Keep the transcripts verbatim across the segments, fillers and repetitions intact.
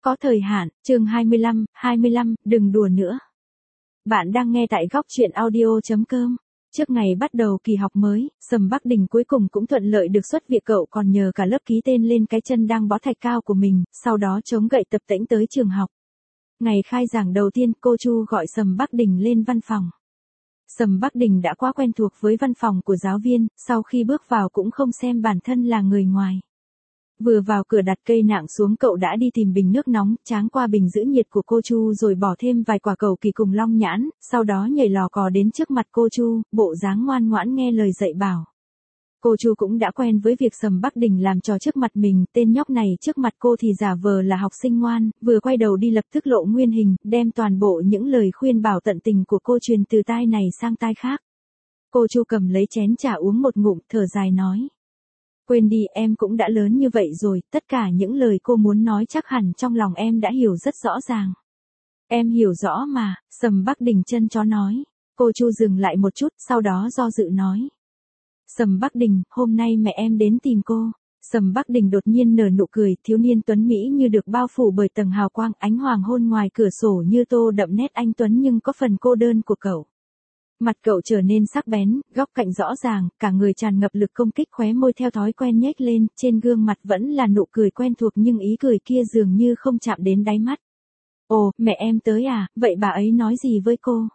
có thời hạn, chương hai mươi lăm, hai mươi lăm, đừng đùa nữa. Bạn đang nghe tại góc truyện audio chấm com. Trước ngày bắt đầu kỳ học mới, Sầm Bắc Đình cuối cùng cũng thuận lợi được xuất viện, cậu còn nhờ cả lớp ký tên lên cái chân đang bó thạch cao của mình, sau đó chống gậy tập tễnh tới trường học. Ngày khai giảng đầu tiên, cô Chu gọi Sầm Bắc Đình lên văn phòng. Sầm Bắc Đình đã quá quen thuộc với văn phòng của giáo viên, sau khi bước vào cũng không xem bản thân là người ngoài. Vừa vào cửa đặt cây nạng xuống, cậu đã đi tìm bình nước nóng, tráng qua bình giữ nhiệt của cô Chu rồi bỏ thêm vài quả cầu kỳ cùng long nhãn, sau đó nhảy lò cò đến trước mặt cô Chu, bộ dáng ngoan ngoãn nghe lời dạy bảo. Cô Chu cũng đã quen với việc Sầm Bắc Đình làm trò trước mặt mình, tên nhóc này trước mặt cô thì giả vờ là học sinh ngoan, vừa quay đầu đi lập tức lộ nguyên hình, đem toàn bộ những lời khuyên bảo tận tình của cô truyền từ tai này sang tai khác. Cô Chu cầm lấy chén trà uống một ngụm, thở dài nói. Quên đi, em cũng đã lớn như vậy rồi, tất cả những lời cô muốn nói chắc hẳn trong lòng em đã hiểu rất rõ ràng. Em hiểu rõ mà, Sầm Bắc Đình chân chó nói. Cô Chu dừng lại một chút, sau đó do dự nói. Sầm Bắc Đình, hôm nay mẹ em đến tìm cô. Sầm Bắc Đình đột nhiên nở nụ cười, thiếu niên tuấn mỹ như được bao phủ bởi tầng hào quang, ánh hoàng hôn ngoài cửa sổ như tô đậm nét anh tuấn nhưng có phần cô đơn của cậu. Mặt cậu trở nên sắc bén, góc cạnh rõ ràng, cả người tràn ngập lực công kích, khóe môi theo thói quen nhếch lên, trên gương mặt vẫn là nụ cười quen thuộc nhưng ý cười kia dường như không chạm đến đáy mắt. Ồ, mẹ em tới à, vậy bà ấy nói gì với cô?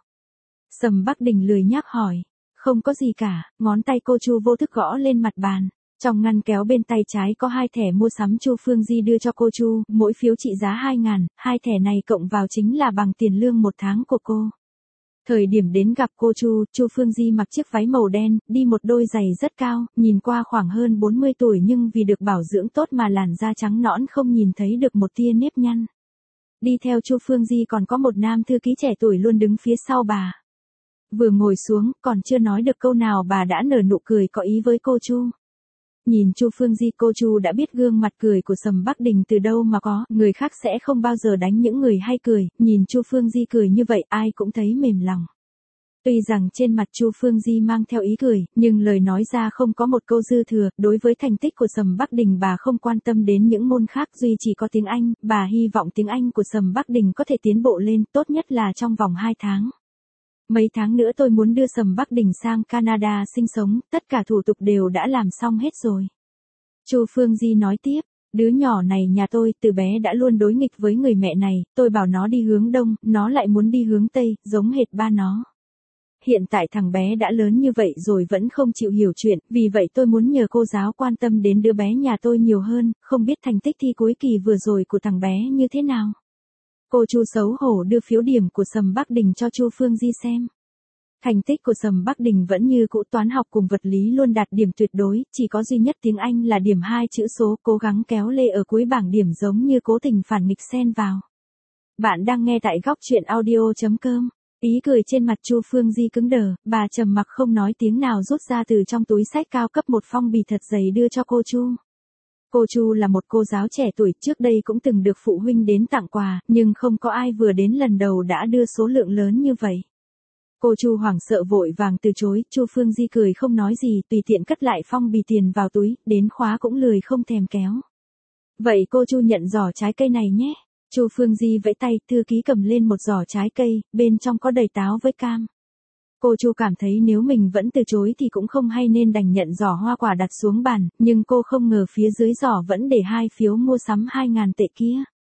Sầm Bắc Đình lười nhác hỏi. Không có gì cả, ngón tay cô Chu vô thức gõ lên mặt bàn. Trong ngăn kéo bên tay trái có hai thẻ mua sắm Chu Phương Di đưa cho cô Chu, mỗi phiếu trị giá hai ngàn, hai thẻ này cộng vào chính là bằng tiền lương một tháng của cô. Thời điểm đến gặp cô Chu, Chu Phương Di mặc chiếc váy màu đen, đi một đôi giày rất cao, nhìn qua khoảng hơn bốn mươi tuổi nhưng vì được bảo dưỡng tốt mà làn da trắng nõn không nhìn thấy được một tia nếp nhăn. Đi theo Chu Phương Di còn có một nam thư ký trẻ tuổi luôn đứng phía sau bà. Vừa ngồi xuống, còn chưa nói được câu nào bà đã nở nụ cười có ý với cô Chu. Nhìn Chu Phương Di, cô Chu đã biết gương mặt cười của Sầm Bắc Đình từ đâu mà có, người khác sẽ không bao giờ đánh những người hay cười, nhìn Chu Phương Di cười như vậy ai cũng thấy mềm lòng. Tuy rằng trên mặt Chu Phương Di mang theo ý cười, nhưng lời nói ra không có một câu dư thừa, đối với thành tích của Sầm Bắc Đình bà không quan tâm đến những môn khác, duy chỉ có tiếng Anh, bà hy vọng tiếng Anh của Sầm Bắc Đình có thể tiến bộ lên, tốt nhất là trong vòng hai tháng. Mấy tháng nữa tôi muốn đưa Sầm Bắc Đình sang Canada sinh sống, tất cả thủ tục đều đã làm xong hết rồi. Chu Phương Di nói tiếp, đứa nhỏ này nhà tôi từ bé đã luôn đối nghịch với người mẹ này, tôi bảo nó đi hướng đông, nó lại muốn đi hướng tây, giống hệt ba nó. Hiện tại thằng bé đã lớn như vậy rồi vẫn không chịu hiểu chuyện, vì vậy tôi muốn nhờ cô giáo quan tâm đến đứa bé nhà tôi nhiều hơn, không biết thành tích thi cuối kỳ vừa rồi của thằng bé như thế nào. Cô Chu xấu hổ đưa phiếu điểm của Sầm Bắc Đình cho Chu Phương Di xem. Thành tích của Sầm Bắc Đình vẫn như cũ, toán học cùng vật lý luôn đạt điểm tuyệt đối, chỉ có duy nhất tiếng Anh là điểm hai chữ số, cố gắng kéo lê ở cuối bảng điểm giống như cố tình phản nghịch xen vào. Bạn đang nghe tại góc truyện audio chấm com. Ý cười trên mặt Chu Phương Di cứng đờ, bà trầm mặc không nói tiếng nào rút ra từ trong túi xách cao cấp một phong bì thật dày đưa cho cô Chu. Cô Chu là một cô giáo trẻ tuổi, trước đây cũng từng được phụ huynh đến tặng quà, nhưng không có ai vừa đến lần đầu đã đưa số lượng lớn như vậy. Cô Chu hoảng sợ vội vàng từ chối, Chu Phương Di cười không nói gì, tùy tiện cất lại phong bì tiền vào túi, đến khóa cũng lười không thèm kéo. Vậy cô Chu nhận giỏ trái cây này nhé. Chu Phương Di vẫy tay, thư ký cầm lên một giỏ trái cây, bên trong có đầy táo với cam. Cô Chu cảm thấy nếu mình vẫn từ chối thì cũng không hay nên đành nhận giỏ hoa quả đặt xuống bàn, nhưng cô không ngờ phía dưới giỏ vẫn để hai phiếu mua sắm hai ngàn tệ kia.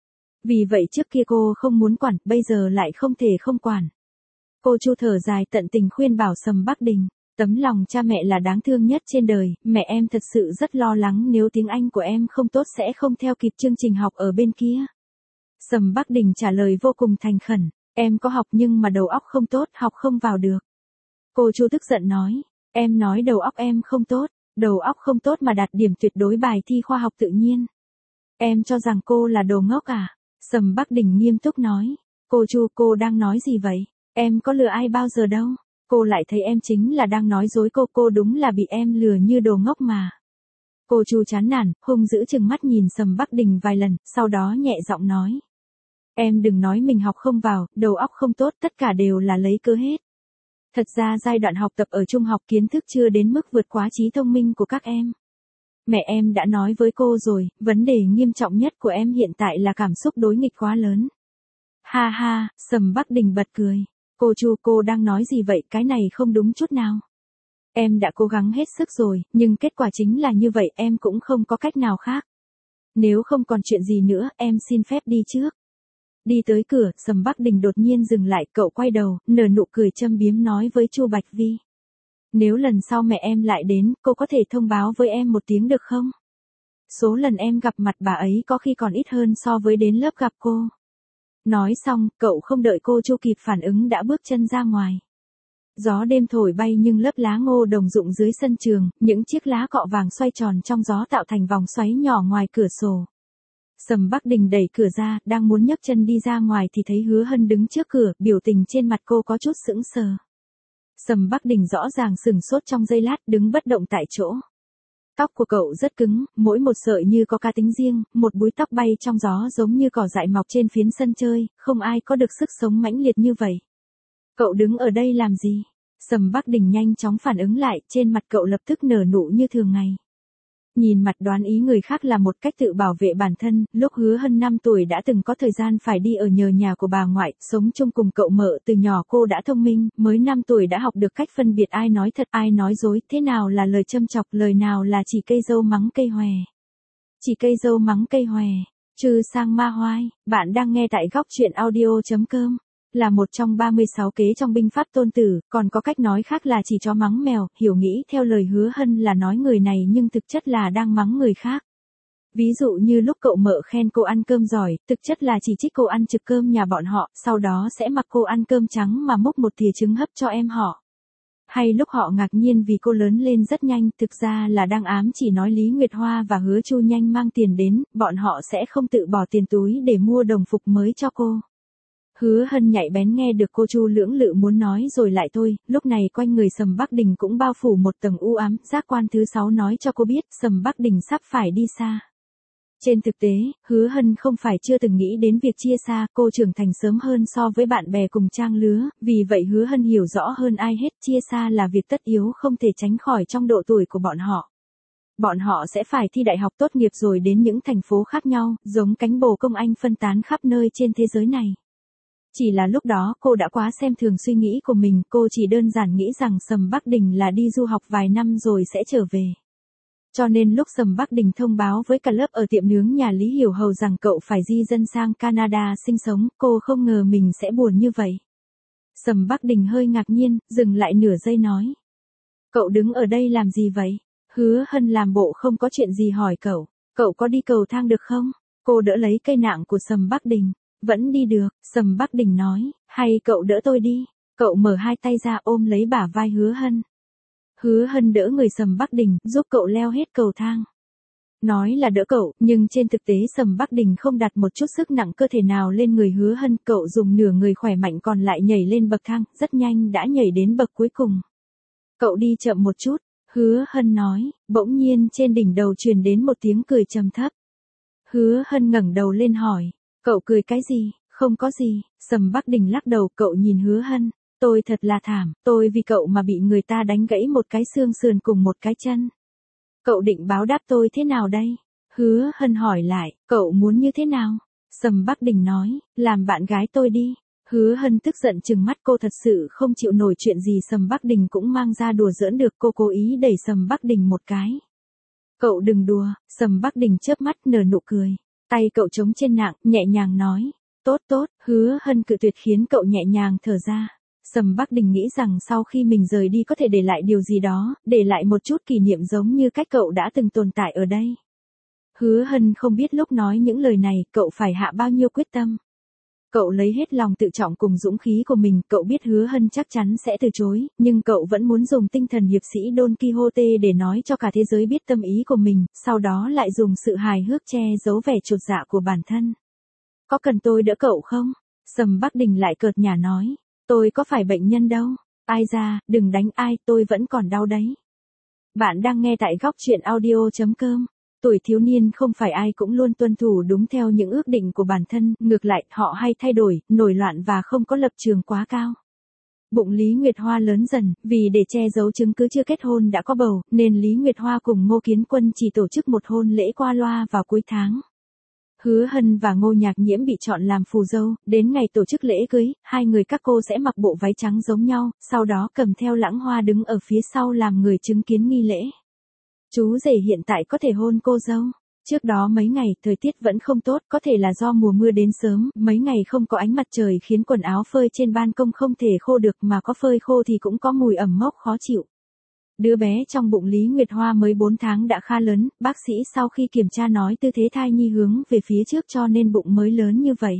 Vì vậy trước kia cô không muốn quản, bây giờ lại không thể không quản. Cô Chu thở dài tận tình khuyên bảo Sầm Bắc Đình, tấm lòng cha mẹ là đáng thương nhất trên đời, mẹ em thật sự rất lo lắng nếu tiếng Anh của em không tốt sẽ không theo kịp chương trình học ở bên kia. Sầm Bắc Đình trả lời vô cùng thành khẩn, em có học nhưng mà đầu óc không tốt, học không vào được. Cô Chu tức giận nói, em nói đầu óc em không tốt, đầu óc không tốt mà đạt điểm tuyệt đối bài thi khoa học tự nhiên. Em cho rằng cô là đồ ngốc à? Sầm Bắc Đình nghiêm túc nói, cô Chu, cô đang nói gì vậy? Em có lừa ai bao giờ đâu. Cô lại thấy em chính là đang nói dối cô, cô đúng là bị em lừa như đồ ngốc mà. Cô Chu chán nản, hung dữ chừng mắt nhìn Sầm Bắc Đình vài lần, sau đó nhẹ giọng nói. Em đừng nói mình học không vào, đầu óc không tốt, tất cả đều là lấy cớ hết. Thật ra giai đoạn học tập ở trung học kiến thức chưa đến mức vượt quá trí thông minh của các em. Mẹ em đã nói với cô rồi, vấn đề nghiêm trọng nhất của em hiện tại là cảm xúc đối nghịch quá lớn. Ha ha, Sầm Bắc Đình bật cười. Cô Chu, cô đang nói gì vậy, cái này không đúng chút nào. Em đã cố gắng hết sức rồi, nhưng kết quả chính là như vậy, em cũng không có cách nào khác. Nếu không còn chuyện gì nữa, em xin phép đi trước. Đi tới cửa, Sầm Bắc Đình đột nhiên dừng lại, cậu quay đầu, nở nụ cười châm biếm nói với Chu Bạch Vi. Nếu lần sau mẹ em lại đến, cô có thể thông báo với em một tiếng được không? Số lần em gặp mặt bà ấy có khi còn ít hơn so với đến lớp gặp cô. Nói xong, cậu không đợi cô Chu kịp phản ứng đã bước chân ra ngoài. Gió đêm thổi bay nhưng lớp lá ngô đồng rụng dưới sân trường, những chiếc lá cọ vàng xoay tròn trong gió tạo thành vòng xoáy nhỏ ngoài cửa sổ. Sầm Bắc Đình đẩy cửa ra, đang muốn nhấc chân đi ra ngoài thì thấy Hứa Hân đứng trước cửa, biểu tình trên mặt cô có chút sững sờ. Sầm Bắc Đình rõ ràng sừng sốt trong giây lát, đứng bất động tại chỗ. Tóc của cậu rất cứng, mỗi một sợi như có cá tính riêng, một búi tóc bay trong gió giống như cỏ dại mọc trên phiến sân chơi, không ai có được sức sống mãnh liệt như vậy. Cậu đứng ở đây làm gì? Sầm Bắc Đình nhanh chóng phản ứng lại, trên mặt cậu lập tức nở nụ như thường ngày. Nhìn mặt đoán ý người khác là một cách tự bảo vệ bản thân, lúc Hứa Hân năm tuổi đã từng có thời gian phải đi ở nhờ nhà của bà ngoại, sống chung cùng cậu mợ từ nhỏ cô đã thông minh, mới năm tuổi đã học được cách phân biệt ai nói thật ai nói dối, thế nào là lời châm chọc, lời nào là chỉ cây dâu mắng cây hòe. Chỉ cây dâu mắng cây hòe, trừ sang ma hoai, bạn đang nghe tại góc truyện audio chấm com. Là một trong ba mươi sáu kế trong binh pháp Tôn Tử, còn có cách nói khác là chỉ chó mắng mèo, hiểu nghĩ theo lời Hứa Hân là nói người này nhưng thực chất là đang mắng người khác. Ví dụ như lúc cậu mợ khen cô ăn cơm giỏi, thực chất là chỉ trích cô ăn trực cơm nhà bọn họ, sau đó sẽ mặc cô ăn cơm trắng mà múc một thìa trứng hấp cho em họ. Hay lúc họ ngạc nhiên vì cô lớn lên rất nhanh, thực ra là đang ám chỉ nói Lý Nguyệt Hoa và Hứa Chu nhanh mang tiền đến, bọn họ sẽ không tự bỏ tiền túi để mua đồng phục mới cho cô. Hứa Hân nhạy bén nghe được cô Chu lưỡng lự muốn nói rồi lại thôi, lúc này quanh người Sầm Bắc Đình cũng bao phủ một tầng u ám, giác quan thứ sáu nói cho cô biết Sầm Bắc Đình sắp phải đi xa. Trên thực tế, Hứa Hân không phải chưa từng nghĩ đến việc chia xa, cô trưởng thành sớm hơn so với bạn bè cùng trang lứa, vì vậy Hứa Hân hiểu rõ hơn ai hết chia xa là việc tất yếu không thể tránh khỏi trong độ tuổi của bọn họ. Bọn họ sẽ phải thi đại học tốt nghiệp rồi đến những thành phố khác nhau, giống cánh bồ công anh phân tán khắp nơi trên thế giới này. Chỉ là lúc đó cô đã quá xem thường suy nghĩ của mình, cô chỉ đơn giản nghĩ rằng Sầm Bắc Đình là đi du học vài năm rồi sẽ trở về. Cho nên lúc Sầm Bắc Đình thông báo với cả lớp ở tiệm nướng nhà Lý Hiểu Hầu rằng cậu phải di dân sang Canada sinh sống, cô không ngờ mình sẽ buồn như vậy. Sầm Bắc Đình hơi ngạc nhiên, dừng lại nửa giây nói. Cậu đứng ở đây làm gì vậy? Hứa Hân làm bộ không có chuyện gì hỏi cậu, cậu có đi cầu thang được không? Cô đỡ lấy cây nạng của Sầm Bắc Đình. Vẫn đi được, Sầm Bắc Đình nói, hay cậu đỡ tôi đi. Cậu mở hai tay ra ôm lấy bả vai Hứa Hân. Hứa Hân đỡ người Sầm Bắc Đình, giúp cậu leo hết cầu thang. Nói là đỡ cậu, nhưng trên thực tế Sầm Bắc Đình không đặt một chút sức nặng cơ thể nào lên người Hứa Hân, cậu dùng nửa người khỏe mạnh còn lại nhảy lên bậc thang, rất nhanh đã nhảy đến bậc cuối cùng. Cậu đi chậm một chút, Hứa Hân nói, bỗng nhiên trên đỉnh đầu truyền đến một tiếng cười trầm thấp. Hứa Hân ngẩng đầu lên hỏi. Cậu cười cái gì? Không có gì. Sầm Bắc Đình lắc đầu, cậu nhìn Hứa Hân. Tôi thật là thảm, tôi vì cậu mà bị người ta đánh gãy một cái xương sườn cùng một cái chân. Cậu định báo đáp tôi thế nào đây? Hứa Hân hỏi lại, cậu muốn như thế nào? Sầm Bắc Đình nói, làm bạn gái tôi đi. Hứa Hân tức giận trừng mắt, cô thật sự không chịu nổi chuyện gì Sầm Bắc Đình cũng mang ra đùa giỡn được, cô cố ý đẩy Sầm Bắc Đình một cái. Cậu đừng đùa, Sầm Bắc Đình chớp mắt nở nụ cười. Tay cậu chống trên nạng, nhẹ nhàng nói, tốt tốt, Hứa Hân cự tuyệt khiến cậu nhẹ nhàng thở ra. Sầm Bắc Đình nghĩ rằng sau khi mình rời đi có thể để lại điều gì đó, để lại một chút kỷ niệm giống như cách cậu đã từng tồn tại ở đây. Hứa Hân không biết lúc nói những lời này, cậu phải hạ bao nhiêu quyết tâm. Cậu lấy hết lòng tự trọng cùng dũng khí của mình, cậu biết Hứa Hân chắc chắn sẽ từ chối, nhưng cậu vẫn muốn dùng tinh thần hiệp sĩ Don Quixote để nói cho cả thế giới biết tâm ý của mình, sau đó lại dùng sự hài hước che giấu vẻ chột dạ của bản thân. Có cần tôi đỡ cậu không? Sầm Bắc Đình lại cợt nhả nói, tôi có phải bệnh nhân đâu. Ai ra, đừng đánh ai, tôi vẫn còn đau đấy. Bạn đang nghe tại góc truyện audio chấm com. Tuổi thiếu niên không phải ai cũng luôn tuân thủ đúng theo những ước định của bản thân, ngược lại, họ hay thay đổi, nổi loạn và không có lập trường quá cao. Bụng Lý Nguyệt Hoa lớn dần, vì để che giấu chứng cứ chưa kết hôn đã có bầu, nên Lý Nguyệt Hoa cùng Ngô Kiến Quân chỉ tổ chức một hôn lễ qua loa vào cuối tháng. Hứa Hân và Ngô Nhạc Nhiễm bị chọn làm phù dâu, đến ngày tổ chức lễ cưới, hai người các cô sẽ mặc bộ váy trắng giống nhau, sau đó cầm theo lẵng hoa đứng ở phía sau làm người chứng kiến nghi lễ. Chú rể hiện tại có thể hôn cô dâu. Trước đó mấy ngày, thời tiết vẫn không tốt, có thể là do mùa mưa đến sớm, mấy ngày không có ánh mặt trời khiến quần áo phơi trên ban công không thể khô được, mà có phơi khô thì cũng có mùi ẩm mốc khó chịu. Đứa bé trong bụng Lý Nguyệt Hoa mới bốn tháng đã khá lớn, bác sĩ sau khi kiểm tra nói tư thế thai nhi hướng về phía trước cho nên bụng mới lớn như vậy.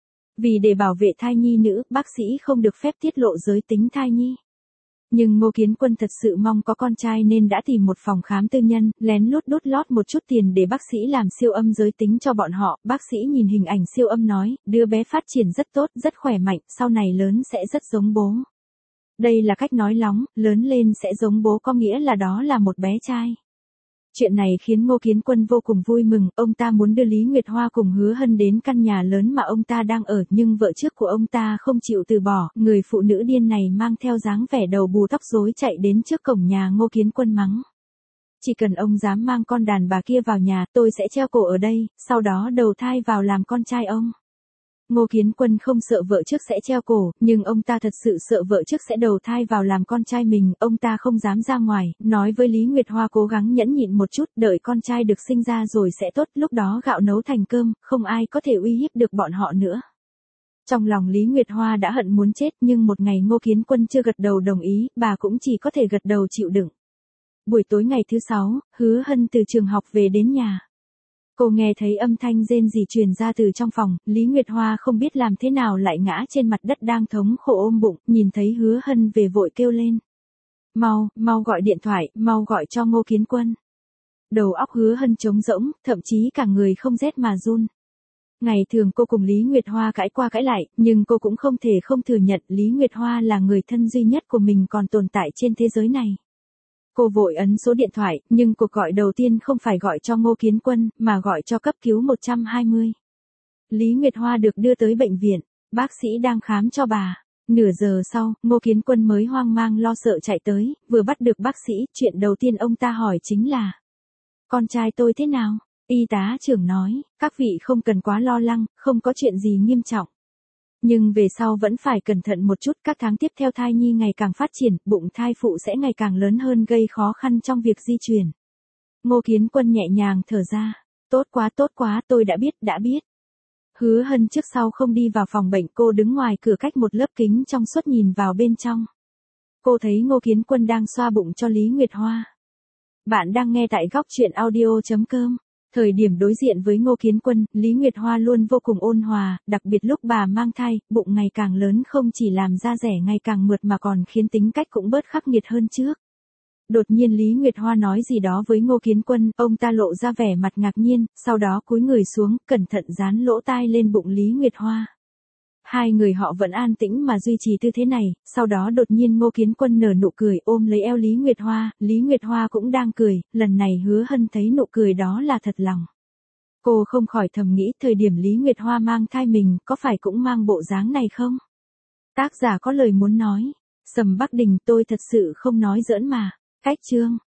Vì để bảo vệ thai nhi nữ, bác sĩ không được phép tiết lộ giới tính thai nhi. Nhưng Ngô Kiến Quân thật sự mong có con trai nên đã tìm một phòng khám tư nhân, lén lút đút lót một chút tiền để bác sĩ làm siêu âm giới tính cho bọn họ. Bác sĩ nhìn hình ảnh siêu âm nói, đứa bé phát triển rất tốt, rất khỏe mạnh, sau này lớn sẽ rất giống bố. Đây là cách nói lóng, lớn lên sẽ giống bố có nghĩa là đó là một bé trai. Chuyện này khiến Ngô Kiến Quân vô cùng vui mừng, ông ta muốn đưa Lý Nguyệt Hoa cùng Hứa Hân đến căn nhà lớn mà ông ta đang ở, nhưng vợ trước của ông ta không chịu từ bỏ, người phụ nữ điên này mang theo dáng vẻ đầu bù tóc rối chạy đến trước cổng nhà Ngô Kiến Quân mắng. Chỉ cần ông dám mang con đàn bà kia vào nhà, tôi sẽ treo cổ ở đây, sau đó đầu thai vào làm con trai ông. Ngô Kiến Quân không sợ vợ trước sẽ treo cổ, nhưng ông ta thật sự sợ vợ trước sẽ đầu thai vào làm con trai mình, ông ta không dám ra ngoài, nói với Lý Nguyệt Hoa cố gắng nhẫn nhịn một chút, đợi con trai được sinh ra rồi sẽ tốt, lúc đó gạo nấu thành cơm, không ai có thể uy hiếp được bọn họ nữa. Trong lòng Lý Nguyệt Hoa đã hận muốn chết, nhưng một ngày Ngô Kiến Quân chưa gật đầu đồng ý, bà cũng chỉ có thể gật đầu chịu đựng. Buổi tối ngày thứ sáu, Hứa Hân từ trường học về đến nhà. Cô nghe thấy âm thanh rên rỉ truyền ra từ trong phòng, Lý Nguyệt Hoa không biết làm thế nào lại ngã trên mặt đất đang thống khổ ôm bụng, nhìn thấy Hứa Hân về vội kêu lên. Mau, mau gọi điện thoại, mau gọi cho Ngô Kiến Quân. Đầu óc Hứa Hân trống rỗng, thậm chí cả người không rét mà run. Ngày thường cô cùng Lý Nguyệt Hoa cãi qua cãi lại, nhưng cô cũng không thể không thừa nhận Lý Nguyệt Hoa là người thân duy nhất của mình còn tồn tại trên thế giới này. Cô vội ấn số điện thoại, nhưng cuộc gọi đầu tiên không phải gọi cho Ngô Kiến Quân, mà gọi cho cấp cứu một hai không. Lý Nguyệt Hoa được đưa tới bệnh viện, bác sĩ đang khám cho bà. Nửa giờ sau, Ngô Kiến Quân mới hoang mang lo sợ chạy tới, vừa bắt được bác sĩ, chuyện đầu tiên ông ta hỏi chính là: con trai tôi thế nào? Y tá trưởng nói, các vị không cần quá lo lắng, không có chuyện gì nghiêm trọng. Nhưng về sau vẫn phải cẩn thận một chút, các tháng tiếp theo thai nhi ngày càng phát triển, bụng thai phụ sẽ ngày càng lớn hơn gây khó khăn trong việc di chuyển. Ngô Kiến Quân nhẹ nhàng thở ra, tốt quá tốt quá, tôi đã biết, đã biết. Hứa Hân trước sau không đi vào phòng bệnh, cô đứng ngoài cửa cách một lớp kính trong suốt nhìn vào bên trong. Cô thấy Ngô Kiến Quân đang xoa bụng cho Lý Nguyệt Hoa. Bạn đang nghe tại góc truyện audio chấm com. Thời điểm đối diện với Ngô Kiến Quân, Lý Nguyệt Hoa luôn vô cùng ôn hòa, đặc biệt lúc bà mang thai, bụng ngày càng lớn không chỉ làm da dẻ ngày càng mượt mà còn khiến tính cách cũng bớt khắc nghiệt hơn trước. Đột nhiên Lý Nguyệt Hoa nói gì đó với Ngô Kiến Quân, ông ta lộ ra vẻ mặt ngạc nhiên, sau đó cúi người xuống, cẩn thận dán lỗ tai lên bụng Lý Nguyệt Hoa. Hai người họ vẫn an tĩnh mà duy trì tư thế này, sau đó đột nhiên Ngô Kiến Quân nở nụ cười ôm lấy eo Lý Nguyệt Hoa, Lý Nguyệt Hoa cũng đang cười, lần này Hứa Hân thấy nụ cười đó là thật lòng. Cô không khỏi thầm nghĩ thời điểm Lý Nguyệt Hoa mang thai mình có phải cũng mang bộ dáng này không? Tác giả có lời muốn nói, Sầm Bắc Đình tôi thật sự không nói giỡn mà, cách chương.